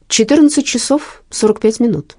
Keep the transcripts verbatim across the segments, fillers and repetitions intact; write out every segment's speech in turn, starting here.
четырнадцать часов сорок пять минут.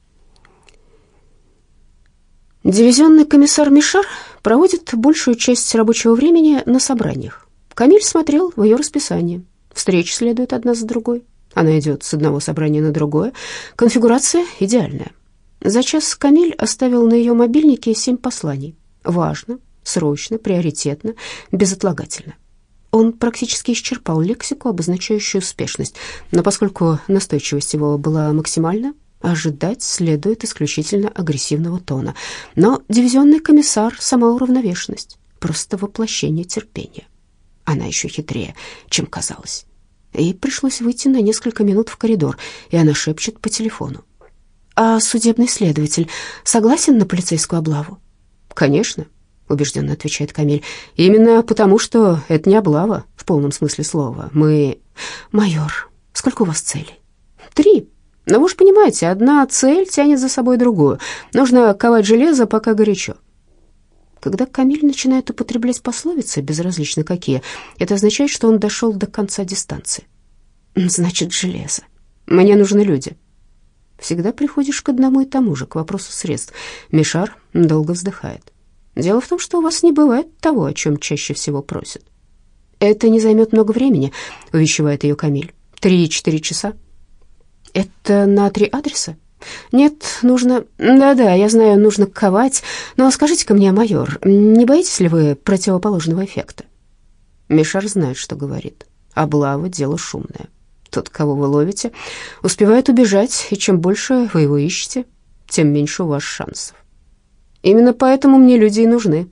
Дивизионный комиссар Мишар проводит большую часть рабочего времени на собраниях. Камиль смотрел в ее расписание. Встречи следуют одна за другой. Она идет с одного собрания на другое. Конфигурация идеальная. За час Камиль оставил на ее мобильнике семь посланий. Важно, срочно, приоритетно, безотлагательно. Он практически исчерпал лексику, обозначающую успешность, но поскольку настойчивость его была максимальна, ожидать следует исключительно агрессивного тона. Но дивизионный комиссар — сама уравновешенность, просто воплощение терпения. Она еще хитрее, чем казалось. Ей пришлось выйти на несколько минут в коридор, и она шепчет по телефону. «А судебный следователь согласен на полицейскую облаву?» «Конечно», — убежденно отвечает Камиль. «Именно потому, что это не облава в полном смысле слова. Мы...» «Майор, сколько у вас целей?» «Три. Но вы же понимаете, одна цель тянет за собой другую. Нужно ковать железо, пока горячо». Когда Камиль начинает употреблять пословицы, безразлично какие, это означает, что он дошел до конца дистанции. «Значит, железо. Мне нужны люди». Всегда приходишь к одному и тому же, к вопросу средств. Мишар долго вздыхает. «Дело в том, что у вас не бывает того, о чем чаще всего просят». «Это не займет много времени», — увещевает ее Камиль. «Три-четыре часа». «Это на три адреса?» «Нет, нужно... Да-да, я знаю, нужно ковать. Но скажите-ка мне, майор, не боитесь ли вы противоположного эффекта?» Мишар знает, что говорит. Облава — дело шумное. Тот, кого вы ловите, успевает убежать, и чем больше вы его ищете, тем меньше у вас шансов. Именно поэтому мне люди и нужны».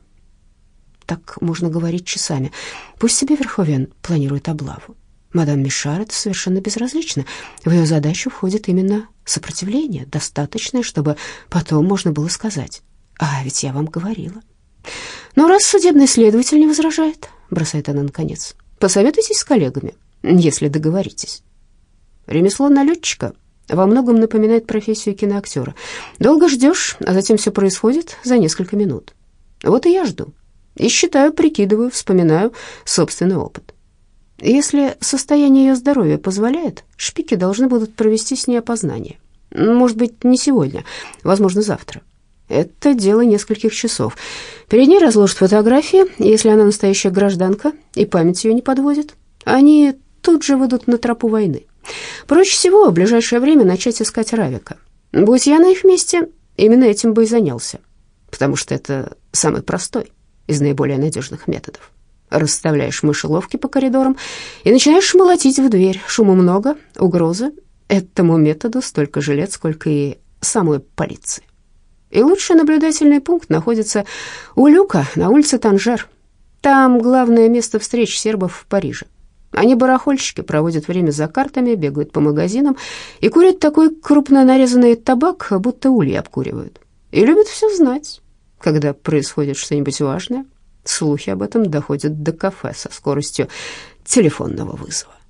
Так можно говорить часами. Пусть себе Верховен планирует облаву. Мадам Мишар это совершенно безразлично. В ее задачу входит именно сопротивление, достаточное, чтобы потом можно было сказать: «А ведь я вам говорила». «Но раз судебный следователь не возражает, — бросает она наконец, — посоветуйтесь с коллегами, если договоритесь». Ремесло налетчика во многом напоминает профессию киноактера. Долго ждешь, а затем все происходит за несколько минут. Вот и я жду. И считаю, прикидываю, вспоминаю собственный опыт. Если состояние ее здоровья позволяет, шпики должны будут провести с ней опознание. Может быть, не сегодня, возможно, завтра. Это дело нескольких часов. Перед ней разложат фотографии, если она настоящая гражданка, и память ее не подводит. Они тут же выйдут на тропу войны. Проще всего в ближайшее время начать искать Равика. Будь я на их месте, именно этим бы и занялся, потому что это самый простой из наиболее надежных методов. Расставляешь мышеловки по коридорам и начинаешь молотить в дверь. Шума много, угрозы. Этому методу столько же лет, сколько и самой полиции. И лучший наблюдательный пункт находится у люка на улице Танжер. Там главное место встреч сербов в Париже. Они, барахольщики, проводят время за картами, бегают по магазинам и курят такой крупно нарезанный табак, будто ульи обкуривают. И любят все знать. Когда происходит что-нибудь важное, слухи об этом доходят до кафе со скоростью телефонного вызова.